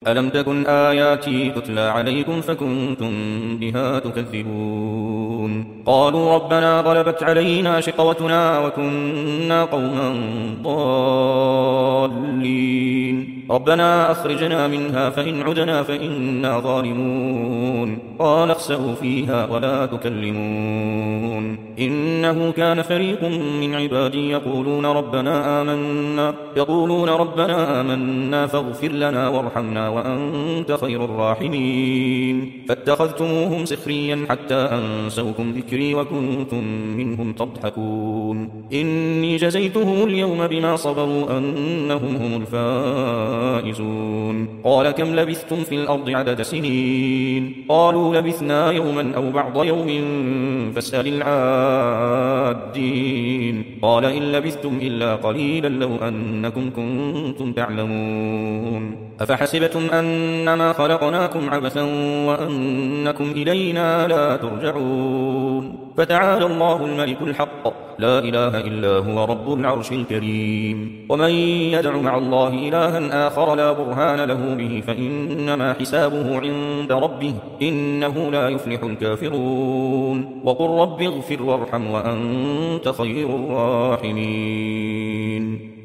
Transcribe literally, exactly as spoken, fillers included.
ألم تكن آياتي تتلى عليكم فكنتم بها تكذبون قالوا ربنا غلبت علينا شقوتنا وكنا قوما ضالين ربنا أخرجنا منها فإن عدنا فإنا ظالمون قال اخسئوا فيها ولا تكلمون إنه كان فريق من عبادي يقولون ربنا آمنا يقولون ربنا آمنا فاغفر لنا وارحمنا وأنت خير الراحمين فاتخذتموهم سخريا حتى أنسوكم ذكري وكنتم منهم تضحكون إني جزيتهم اليوم بما صبروا أنهم هم الفائزون قال كم لبثتم في الأرض عدد سنين قالوا لبثنا يوما أو بعض يوم فاسأل العادين قال إن لبثتم إلا قليلا لو أنكم كنتم تعلمون أفحسبتم أنما خلقناكم عبثا وأنكم إلينا لا ترجعون فتعالى الله الملك الحق لا إله إلا هو رب العرش الكريم ومن يدع مع الله إلها آخر لا برهان له به فإنما حسابه عند ربه إنه لا يفلح الكافرون وقل رب اغفر وارحم وأنت خير الراحمين